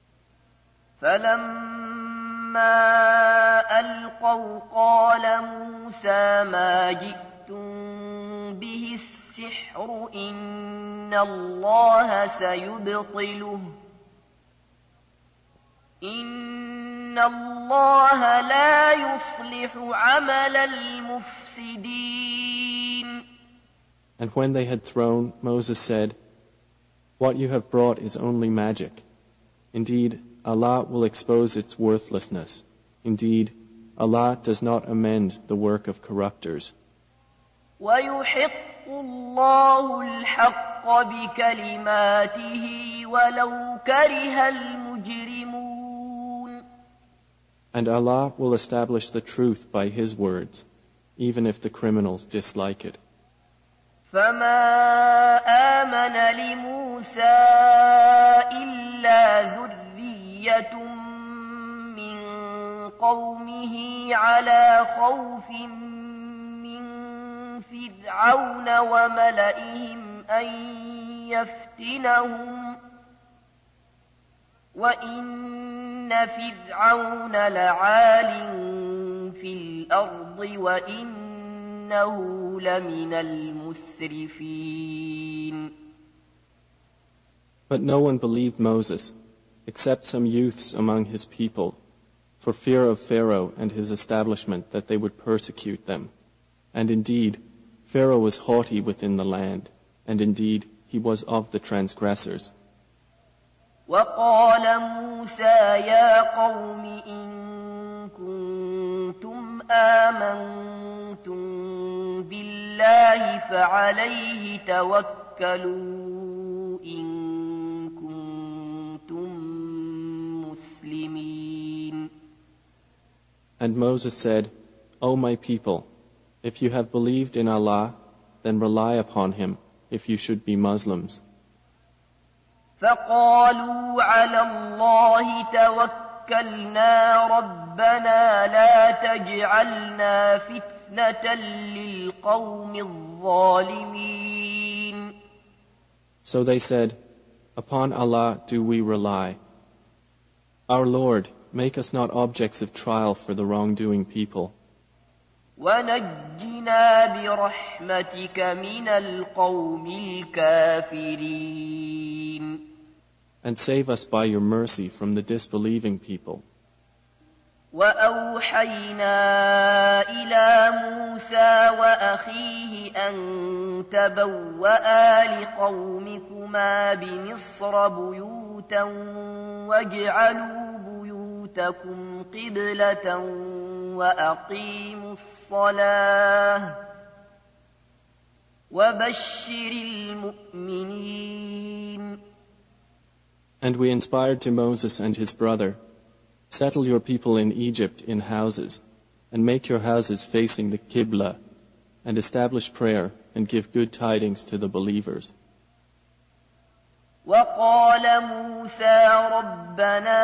فلما ألقوا قال موسى ما جئتم به السحر إن الله سيبطله إن الله لا يصلح عمل المفسدين. And when they had thrown, Moses said, "What you have brought is only magic. Indeed, Allah will expose its worthlessness. Indeed, Allah does not amend the work of corruptors." ويحق الله الحق بكلماته ولو كره المجرمون. And Allah will establish the truth by His words, even if the criminals dislike it. فما آمن لموسى إلا ذرية من قومه على خوف من فرعون وملئهم أن يفتنهم وإن فرعون لعال في الأرض وإنه لمن المسرفين. But no one believed Moses, except some youths among his people, for fear of Pharaoh and his establishment that they would persecute them. And indeed, Pharaoh was haughty within the land, and indeed he was of the transgressors. وقال موسى يا قوم إن كنتم آمنتم بالله فعليه توكلوا إن كنتم مسلمين. And Moses said, "O my people, if you have believed in Allah, then rely upon Him if you should be Muslims." فقالوا على الله توكلنا ربنا لا تجعلنا فتنة للقوم الظالمين. So they said, "Upon Allah do we rely. Our Lord, make us not objects of trial for the wrongdoing people. ونجنا برحمتك من القوم الكافرين. And save us by your mercy from the disbelieving people." وأوحينا إلى موسى وأخيه أن تبوأ لقومكما بمصر بيوتا واجعلوا بيوتكم قبلة وأقيموا الصلاة وبشر المؤمنين. And we inspired to Moses and his brother, "Settle your people in Egypt in houses, and make your houses facing the Qibla, and establish prayer and give good tidings to the believers." وقال موسى ربنا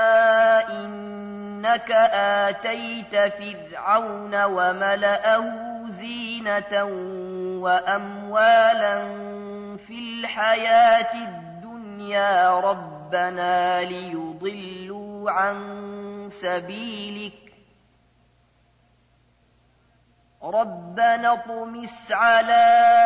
إنك آتيت فرعون وملأه زينة وأموالا في الحياة الدنيا ربنا ليضلوا عن سبيلك ربنا اطمس على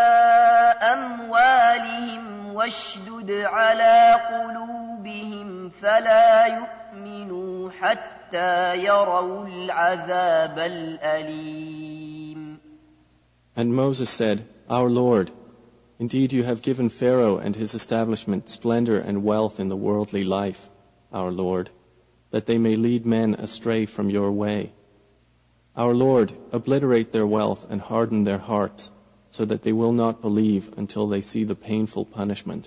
أموالهم واشدد على قلوبهم فلا يؤمنوا حتى يروا العذاب الأليم. And Moses said, "Our Lord, indeed you have given Pharaoh and his establishment splendor and wealth in the worldly life, our Lord, that they may lead men astray from your way. Our Lord, obliterate their wealth and harden their hearts, so that they will not believe until they see the painful punishment."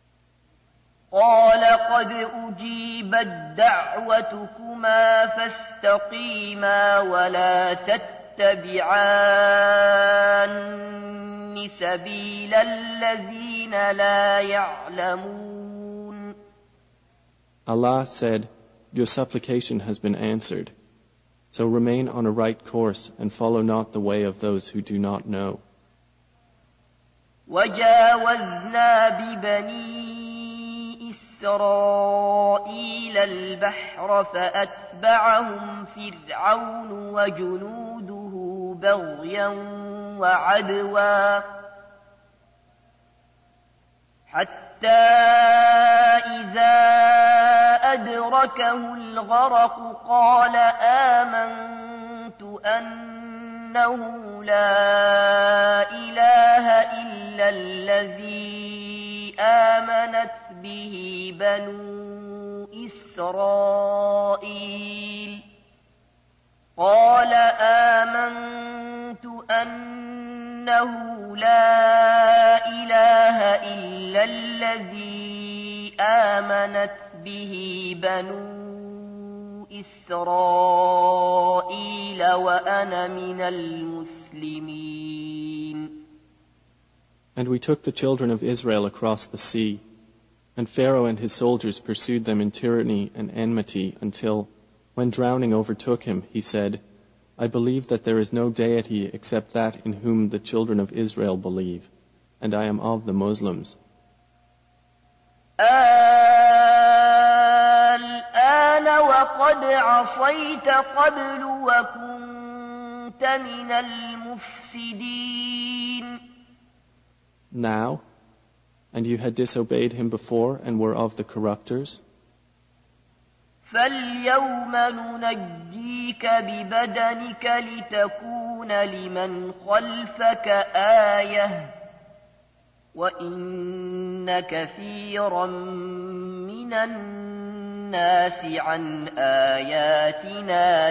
قال قد أجيبت دعوتكما فاستقيما ولا تتبعان سبيل الذين لا يعلمون. Allah said, "Your supplication has been answered. So remain on a right course and follow not the way of those who do not know." وجاوزنا ببني إسرائيل البحر فأتبعهم فرعون وجنوده بغيا وعدوا حتى إذا أدركه الغرق قال آمنت أنه لا إله إلا الذي آمنت به بنو إسرائيل قال آمنت أنه لا إله إلا الذي آمنت به بنو إسرائيل وأنا من المسلمين. And we took the children of Israel across the sea, and Pharaoh and his soldiers pursued them in tyranny and enmity until, when drowning overtook him, he said, "I believe that there is no deity except that in whom the children of Israel believe, and I am of the Muslims." الآن وقد عصيت قبل وكنت من المفسدين. Now, and you had disobeyed him before and were of the corruptors. فاليوم ننجيك ببدنك لتكون لمن خلفك آية وإن كثيرا من الناس عن آياتنا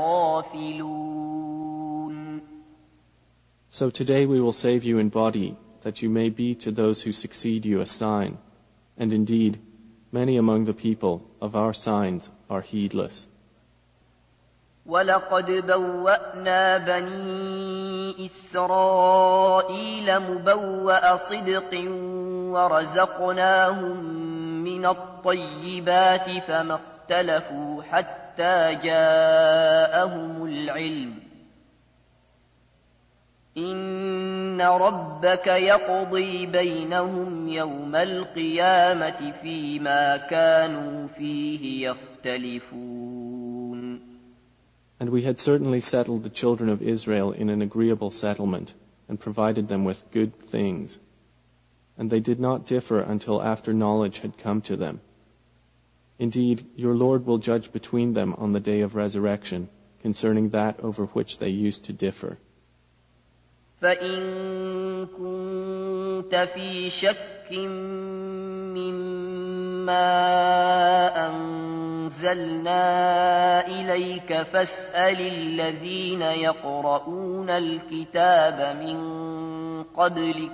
لغافلون. So today we will save you in body, that you may be to those who succeed you a sign. And indeed, many among the people of our signs are heedless. وَلَقَدْ بَوَّأْنَا بَنِي إِسْرَائِيلَ مُبَوَّأَ صِدْقٍ وَرَزَقْنَاهُمْ مِنَ الطَّيِّبَاتِ فَمَا اخْتَلَفُوا حَتَّى جَاءَهُمُ الْعِلْمُ إِنَّ إن ربك يقضي بينهم يوم القيامة فيما كانوا فيه يختلفون. And we had certainly settled the children of Israel in an agreeable settlement and provided them with good things. And they did not differ until after knowledge had come to them. Indeed, your Lord will judge between them on the day of resurrection concerning that over which they used to differ. فَإِن كُنتَ فِي شَكٍّ مِّمَّا أَنزَلْنَا إِلَيْكَ فَاسْأَلِ الَّذِينَ يَقْرَؤُونَ الْكِتَابَ مِن قَبْلِكَ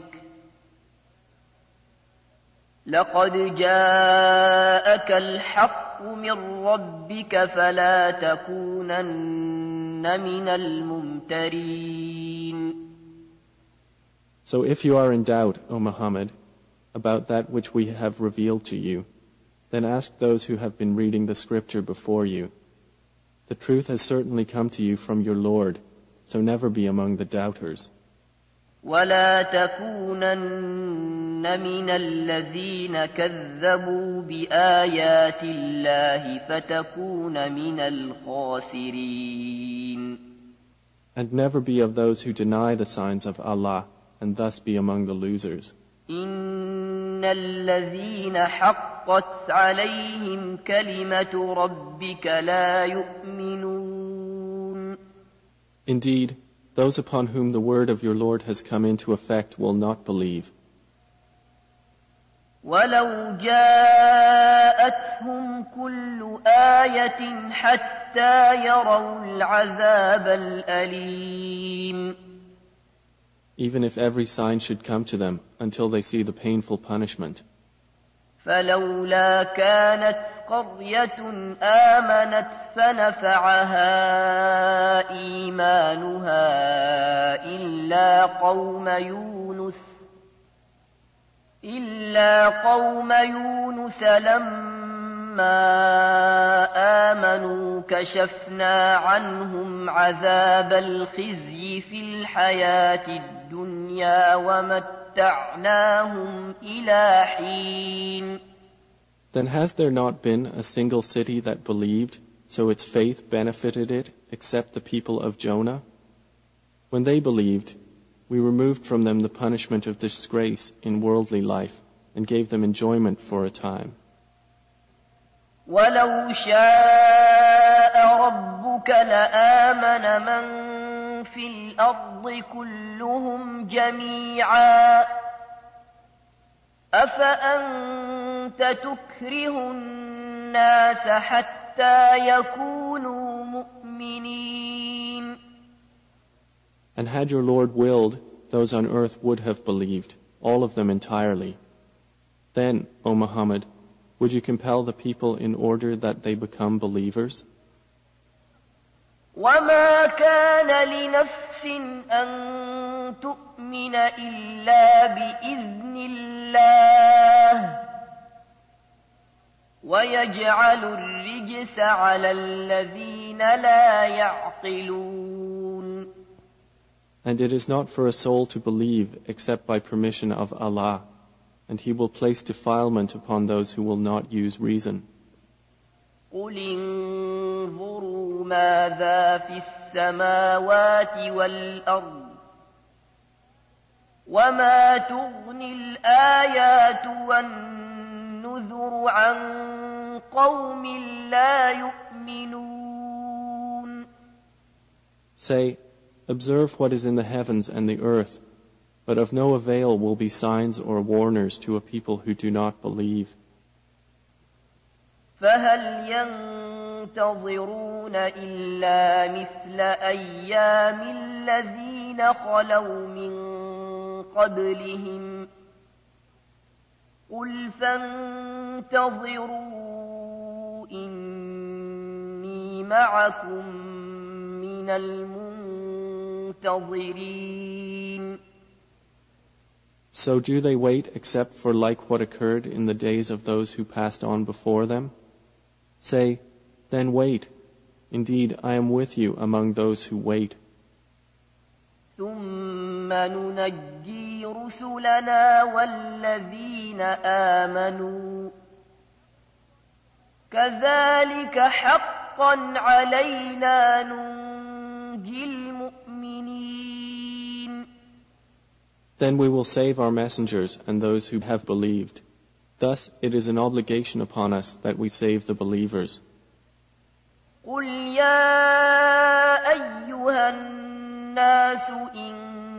لَقَدْ جَاءَكَ الْحَقُّ مِن رَّبِّكَ فَلَا تَكُونَنَّ مِنَ الْمُمْتَرِينَ. So if you are in doubt, O Muhammad, about that which we have revealed to you, then ask those who have been reading the scripture before you. The truth has certainly come to you from your Lord, so never be among the doubters. وَلَا تَكُونَنَّ مِنَ الَّذِينَ كَذَّبُوا بِآيَاتِ اللَّهِ فَتَكُونَ مِنَ الْخَاسِرِينَ. And never be of those who deny the signs of Allah, and thus be among the losers. إِنَّ الَّذِينَ حَقَّتْ عَلَيْهِمْ كَلِمَةُ رَبِّكَ لَا يُؤْمِنُونَ. Indeed, those upon whom the word of your Lord has come into effect will not believe. وَلَوْ جَاءَتْهُمْ كُلُّ آيَةٍ حَتَّى يَرَوْا الْعَذَابَ الْأَلِيمَ. Even if every sign should come to them until they see the painful punishment. فَلَوْلَا كَانَتْ قَرْيَةٌ آمَنَتْ فَنَفَعَهَا إِيمَانُهَا إِلَّا قَوْمَ يُونُسَ إِلَّا قَوْمَ يُونُسَ لَمَّا آمَنُوا كَشَفْنَا عَنْهُمْ عَذَابَ الْخِزْيِ فِي الْحَيَاةِ الدُّنْيَا وَمَتَّعْنَاهُمْ إِلَى حِينٍ. Then has there not been a single city that believed, so its faith benefited it, except the people of Jonah? When they believed, we removed from them the punishment of disgrace in worldly life, and gave them enjoyment for a time. وَلَوْ شَاءَ رَبُّكَ لَآمَنَ مَن فِي الْأَرْضِ كُلُّهُمْ جَمِيعًا أَفَأَنْتَ تُكْرِهُ النَّاسَ حَتَّى يَكُونُوا مُؤْمِنِينَ. And had your Lord willed, those on earth would have believed, all of them entirely. Then, O Muhammad, would you compel the people in order that they become believers? وَمَا كَانَ لِنَفْسٍ أَن تُؤْمِنَ إِلَّا بِإِذْنِ اللَّهِ وَيَجْعَلُ الرِّجْسَ عَلَى الَّذِينَ لَا يَعْقِلُونَ. And it is not for a soul to believe except by permission of Allah, and He will place defilement upon those who will not use reason. قُلِ انظُرُوا مَاذَا فِي السَّمَاوَاتِ وَالْأَرْضِ وَمَا تُغْنِي الْآيَاتُ وَالنُّذُرُ عَن قَوْمٍ لَّا يُؤْمِنُونَ. Say, observe what is in the heavens and the earth, but of no avail will be signs or warners to a people who do not believe. فَهَلْ يَنتَظِرُونَ إِلَّا مِثْلَ أَيَّامِ الَّذِينَ خَلَوْا مِن قَبْلِهِمْ قُلْ فَانتَظِرُوا إِنِّي مَعَكُم مِّنَ الْمُنتَظِرِينَ. So do they wait except for like what occurred in the days of those who passed on before them? Say, then wait. Indeed, I am with you among those who wait. ثم ننجي رسلنا والذين آمنوا كذلك حقا علينا ننجي المؤمنين. Then we will save our messengers and those who have believed. Thus it is an obligation upon us that we save the believers. قل يا أيها الناس إن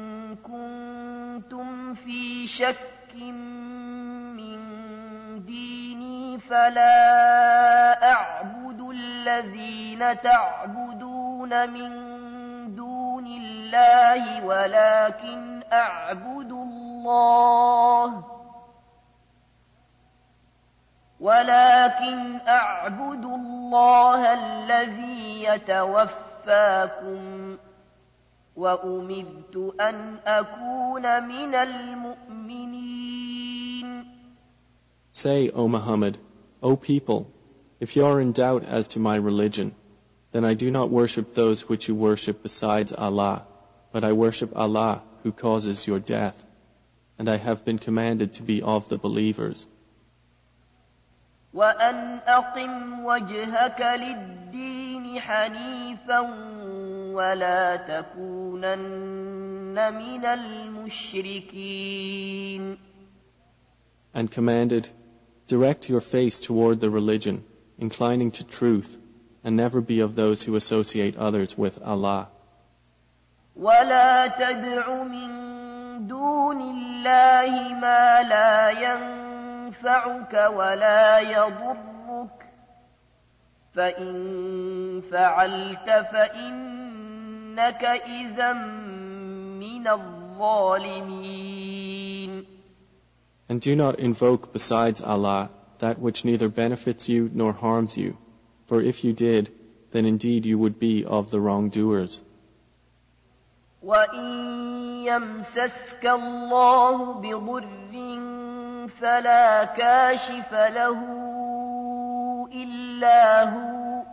كنتم في شك من ديني فلا أعبد الذين تعبدون من دون الله ولكن أعبد الله ولكن أعبد الله الذي يتوفاكم وأمرت أن أكون من المؤمنين. Say, O Muhammad, O people, if you are in doubt as to my religion, then I do not worship those which you worship besides Allah, but I worship Allah who causes your death, and I have been commanded to be of the believers. وأن أقم وجهك للدين حنيفا ولا تكونن من المشركين. And commanded, direct your face toward the religion, inclining to truth, and never be of those who associate others with Allah. ولا تدع من دون الله ما لا ينفعك ولا يضرك فإن فعلت فإنك إذا من الظالمين. And do not invoke besides Allah that which neither benefits you nor harms you, for if you did, then indeed you would be of the wrongdoers. وَإِن يَمْسَسْكَ اللَّهُ بِضُرٍّ فَلَا كَاشِفَ لَهُ إِلَّا هُوَ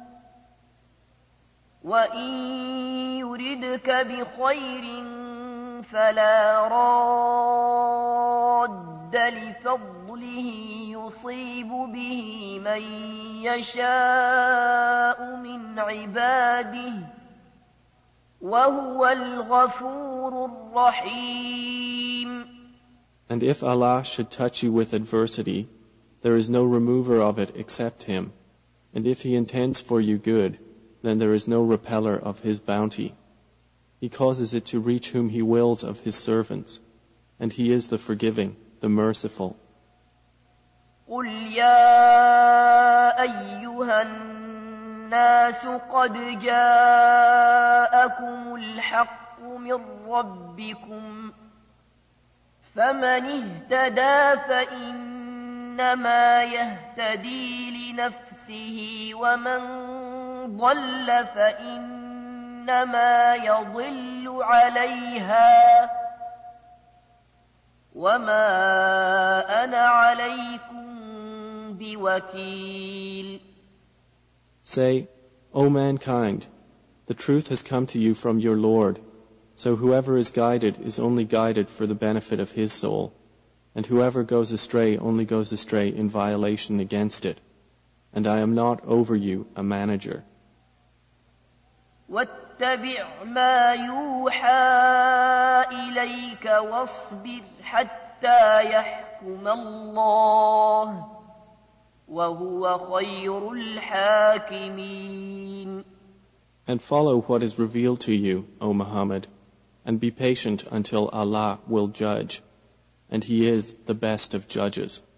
وَإِن يُرِدْكَ بِخَيْرٍ فَلَا رَادَّ لِفَضْلِهِ يُصِيبُ بِهِ مَن يَشَاءُ مِنْ عِبَادِهِ وَهُوَ الْغَفُورُ الرَّحِيمُ. And if Allah should touch you with adversity, there is no remover of it except Him. And if He intends for you good, then there is no repeller of His bounty. He causes it to reach whom He wills of His servants, and He is the forgiving, the merciful. قُلْ يَا أَيُّهَا النَّاسُ قَدْ جَاءَكُمُ الْحَقُّ مِنْ رَبِّكُمْ فَمَنِ اهْتَدَى فَإِنَّمَا يَهْتَدِي لِنَفْسِهِ وَمَنْ ضَلَّ فَإِنَّمَا يَضِلُّ عَلَيْهَا وَمَا أَنَا عَلَيْكُمْ بِوَكِيلٍ. Say, O mankind, the truth has come to you from your Lord, so whoever is guided is only guided for the benefit of his soul, and whoever goes astray only goes astray in violation against it, and I am not over you a manager. وَاتَّبِعْ مَا يُوحَى إِلَيْكَ وَاصْبِرْ حَتَّى يَحْكُمَ اللَّهُ وَهُوَ خَيْرُ الْحَاكِمِينَ. And follow what is revealed to you, O Muhammad, and be patient until Allah will judge, and He is the best of judges.